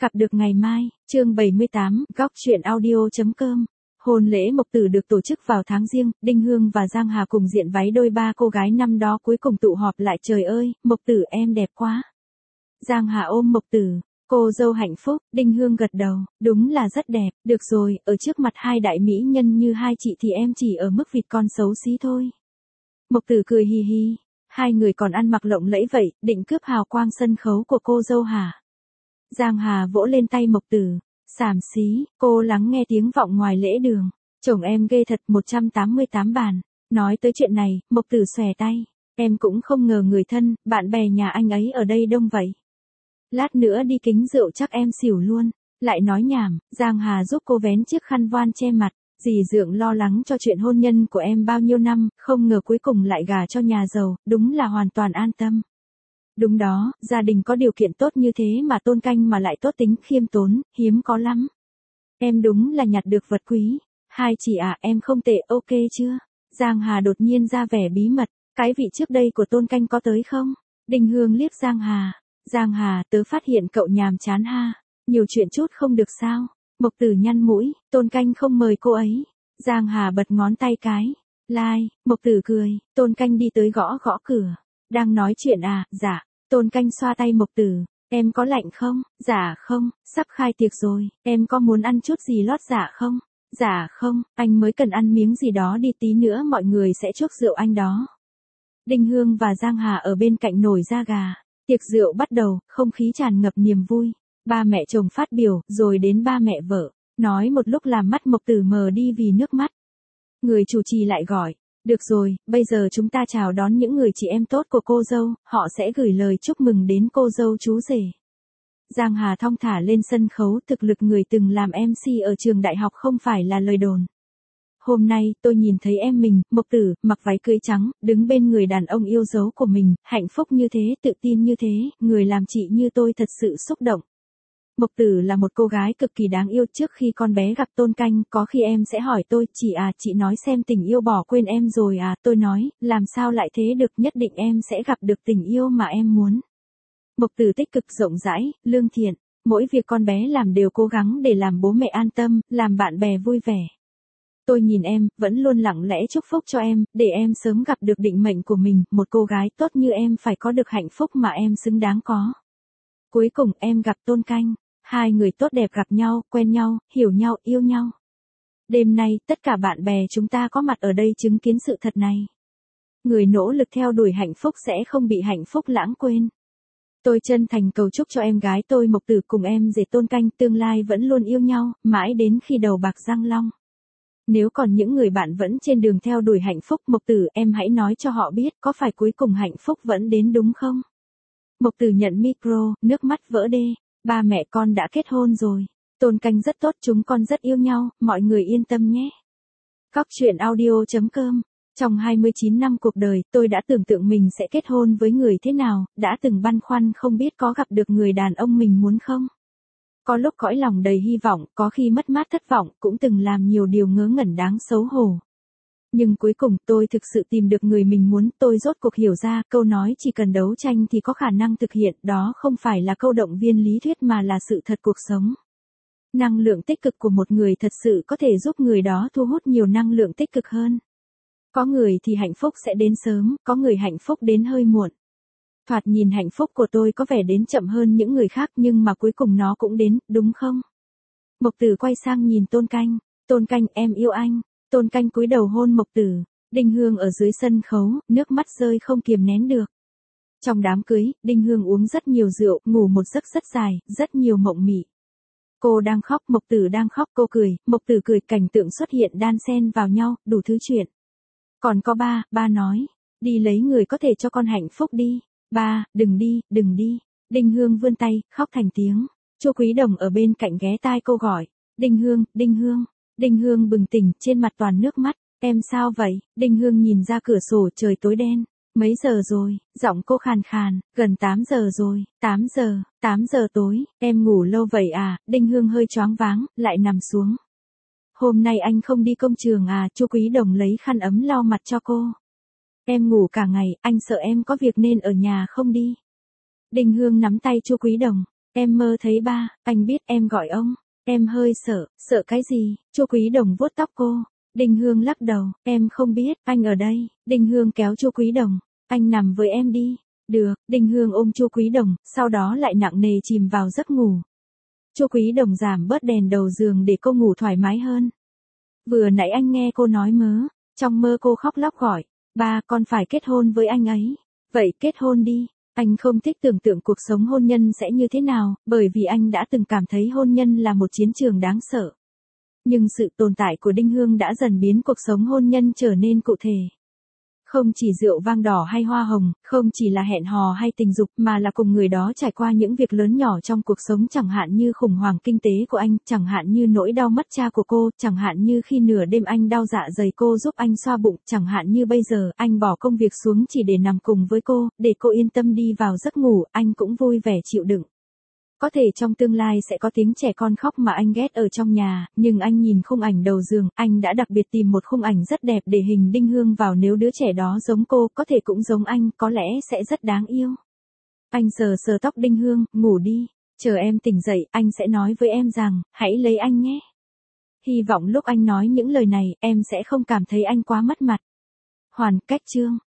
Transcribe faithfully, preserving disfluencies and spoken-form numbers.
Gặp được ngày mai, chương bảy mươi tám, góc truyện audio.com. Hôn lễ Mộc Tử được tổ chức vào tháng Giêng, Đinh Hương và Giang Hà cùng diện váy đôi ba cô gái năm đó cuối cùng tụ họp lại. Trời ơi, Mộc Tử em đẹp quá. Giang Hà ôm Mộc Tử, cô dâu hạnh phúc. Đinh Hương gật đầu, đúng là rất đẹp. Được rồi, ở trước mặt hai đại mỹ nhân như hai chị thì em chỉ ở mức vịt con xấu xí thôi. Mộc Tử cười hì hì, hai người còn ăn mặc lộng lẫy vậy, định cướp hào quang sân khấu của cô dâu hả? Giang Hà vỗ lên tay Mộc Tử, xàm xí, cô lắng nghe tiếng vọng ngoài lễ đường. Chồng em ghê thật, một trăm tám mươi tám bàn. Nói tới chuyện này, Mộc Tử xòe tay. Em cũng không ngờ người thân, bạn bè nhà anh ấy ở đây đông vậy. Lát nữa đi kính rượu chắc em xỉu luôn. Lại nói nhảm, Giang Hà giúp cô vén chiếc khăn voan che mặt. Dì dượng lo lắng cho chuyện hôn nhân của em bao nhiêu năm, không ngờ cuối cùng lại gả cho nhà giàu, đúng là hoàn toàn an tâm. Đúng đó, gia đình có điều kiện tốt như thế mà Tôn Canh mà lại tốt tính khiêm tốn, hiếm có lắm. Em đúng là nhặt được vật quý. Hai chị à, em không tệ, ok chưa? Giang Hà đột nhiên ra vẻ bí mật, cái vị trước đây của Tôn Canh có tới không? Đinh Hương liếc Giang Hà. Giang Hà, tớ phát hiện cậu nhàm chán ha. Nhiều chuyện chút không được sao? Mộc Tử nhăn mũi, Tôn Canh không mời cô ấy. Giang Hà bật ngón tay cái. Lai, Mộc Tử cười, Tôn Canh đi tới gõ gõ cửa. Đang nói chuyện à, dạ. Tôn Canh xoa tay Mộc Tử, em có lạnh không? Dạ không, sắp khai tiệc rồi, em có muốn ăn chút gì lót dạ không? Dạ không, anh mới cần ăn miếng gì đó đi, tí nữa mọi người sẽ chuốc rượu anh đó. Đinh Hương và Giang Hà ở bên cạnh nổi da gà, tiệc rượu bắt đầu, không khí tràn ngập niềm vui. Ba mẹ chồng phát biểu, rồi đến ba mẹ vợ, nói một lúc làm mắt Mộc Tử mờ đi vì nước mắt. Người chủ trì lại gọi. Được rồi, bây giờ chúng ta chào đón những người chị em tốt của cô dâu, họ sẽ gửi lời chúc mừng đến cô dâu chú rể. Giang Hà thong thả lên sân khấu, thực lực người từng làm em xê ở trường đại học không phải là lời đồn. Hôm nay, tôi nhìn thấy em mình, Mộc Tử, mặc váy cưới trắng, đứng bên người đàn ông yêu dấu của mình, hạnh phúc như thế, tự tin như thế, người làm chị như tôi thật sự xúc động. Mộc Tử là một cô gái cực kỳ đáng yêu. Trước khi con bé gặp Tôn Canh, có khi em sẽ hỏi tôi, chị à, chị nói xem tình yêu bỏ quên em rồi à, tôi nói, làm sao lại thế được, nhất định em sẽ gặp được tình yêu mà em muốn. Mộc Tử tích cực rộng rãi, lương thiện, mỗi việc con bé làm đều cố gắng để làm bố mẹ an tâm, làm bạn bè vui vẻ. Tôi nhìn em, vẫn luôn lặng lẽ chúc phúc cho em, để em sớm gặp được định mệnh của mình, một cô gái tốt như em phải có được hạnh phúc mà em xứng đáng có. Cuối cùng em gặp Tôn Canh. Hai người tốt đẹp gặp nhau, quen nhau, hiểu nhau, yêu nhau. Đêm nay, tất cả bạn bè chúng ta có mặt ở đây chứng kiến sự thật này. Người nỗ lực theo đuổi hạnh phúc sẽ không bị hạnh phúc lãng quên. Tôi chân thành cầu chúc cho em gái tôi Mộc Tử cùng em rể Tôn Canh tương lai vẫn luôn yêu nhau, mãi đến khi đầu bạc răng long. Nếu còn những người bạn vẫn trên đường theo đuổi hạnh phúc, Mộc Tử, em hãy nói cho họ biết, có phải cuối cùng hạnh phúc vẫn đến đúng không? Mộc Tử nhận micro, nước mắt vỡ đê. Ba mẹ con đã kết hôn rồi. Tôn Canh rất tốt, chúng con rất yêu nhau, mọi người yên tâm nhé. Góc truyện audio.com. Trong hai mươi chín năm cuộc đời, tôi đã tưởng tượng mình sẽ kết hôn với người thế nào, đã từng băn khoăn không biết có gặp được người đàn ông mình muốn không. Có lúc cõi lòng đầy hy vọng, có khi mất mát thất vọng, cũng từng làm nhiều điều ngớ ngẩn đáng xấu hổ. Nhưng cuối cùng tôi thực sự tìm được người mình muốn, tôi rốt cuộc hiểu ra câu nói chỉ cần đấu tranh thì có khả năng thực hiện, đó không phải là câu động viên lý thuyết mà là sự thật cuộc sống. Năng lượng tích cực của một người thật sự có thể giúp người đó thu hút nhiều năng lượng tích cực hơn. Có người thì hạnh phúc sẽ đến sớm, có người hạnh phúc đến hơi muộn. Thoạt nhìn hạnh phúc của tôi có vẻ đến chậm hơn những người khác nhưng mà cuối cùng nó cũng đến, đúng không? Mộc Tử quay sang nhìn Tôn Canh, Tôn Canh em yêu anh. Tôn Canh cúi đầu hôn Mộc Tử. Đinh Hương ở dưới sân khấu, nước mắt rơi không kiềm nén được. Trong đám cưới, Đinh Hương uống rất nhiều rượu, ngủ một giấc rất dài, rất nhiều mộng mị. Cô đang khóc, Mộc Tử đang khóc, cô cười, Mộc Tử cười, cảnh tượng xuất hiện đan xen vào nhau, đủ thứ chuyện. Còn có ba, ba nói, đi lấy người có thể cho con hạnh phúc đi. Ba, đừng đi, đừng đi. Đinh Hương vươn tay, khóc thành tiếng. Chu Quý Đồng ở bên cạnh ghé tai cô gọi, Đinh Hương, Đinh Hương. Đinh Hương bừng tỉnh, trên mặt toàn nước mắt. Em sao vậy? Đinh Hương nhìn ra cửa sổ, trời tối đen. Mấy giờ rồi? Giọng cô khàn khàn. Gần tám giờ rồi. tám giờ, tám giờ tối. Em ngủ lâu vậy à? Đinh Hương hơi choáng váng, lại nằm xuống. Hôm nay anh không đi công trường à? Chu Quý Đồng lấy khăn ấm lau mặt cho cô. Em ngủ cả ngày, anh sợ em có việc nên ở nhà không đi. Đinh Hương nắm tay Chu Quý Đồng. Em mơ thấy ba, anh biết em gọi ông. Em hơi sợ, sợ cái gì? Chu Quý Đồng vuốt tóc cô. Đinh Hương lắc đầu, em không biết, anh ở đây. Đinh Hương kéo Chu Quý Đồng, anh nằm với em đi. Được, Đinh Hương ôm Chu Quý Đồng, sau đó lại nặng nề chìm vào giấc ngủ. Chu Quý Đồng giảm bớt đèn đầu giường để cô ngủ thoải mái hơn. Vừa nãy anh nghe cô nói mớ, trong mơ cô khóc lóc gọi, ba con phải kết hôn với anh ấy. Vậy kết hôn đi. Anh không thích tưởng tượng cuộc sống hôn nhân sẽ như thế nào, bởi vì anh đã từng cảm thấy hôn nhân là một chiến trường đáng sợ. Nhưng sự tồn tại của Đinh Hương đã dần biến cuộc sống hôn nhân trở nên cụ thể. Không chỉ rượu vang đỏ hay hoa hồng, không chỉ là hẹn hò hay tình dục, mà là cùng người đó trải qua những việc lớn nhỏ trong cuộc sống, chẳng hạn như khủng hoảng kinh tế của anh, chẳng hạn như nỗi đau mất cha của cô, chẳng hạn như khi nửa đêm anh đau dạ dày cô giúp anh xoa bụng, chẳng hạn như bây giờ anh bỏ công việc xuống chỉ để nằm cùng với cô, để cô yên tâm đi vào giấc ngủ, anh cũng vui vẻ chịu đựng. Có thể trong tương lai sẽ có tiếng trẻ con khóc mà anh ghét ở trong nhà, nhưng anh nhìn khung ảnh đầu giường, anh đã đặc biệt tìm một khung ảnh rất đẹp để hình Đinh Hương vào, nếu đứa trẻ đó giống cô, có thể cũng giống anh, có lẽ sẽ rất đáng yêu. Anh sờ sờ tóc Đinh Hương, ngủ đi, chờ em tỉnh dậy, anh sẽ nói với em rằng, hãy lấy anh nhé. Hy vọng lúc anh nói những lời này, em sẽ không cảm thấy anh quá mất mặt. Hoàn kết chương.